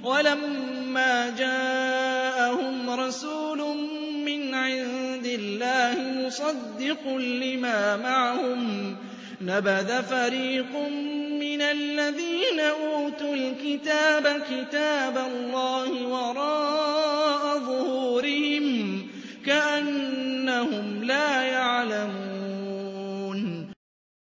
وَلَمَّا جَاءَهُمْ رَسُولٌ مِّنْ عِندِ اللَّهِ مُصَدِّقٌ لِّمَا مَعَهُمْ نَبَذَ فَرِيقٌ مِّنَ الَّذِينَ أُوتُوا الْكِتَابَ كِتَابَ اللَّهِ وَرَاءَ ظُهُورِهِمْ كَأَنَّهُمْ لَا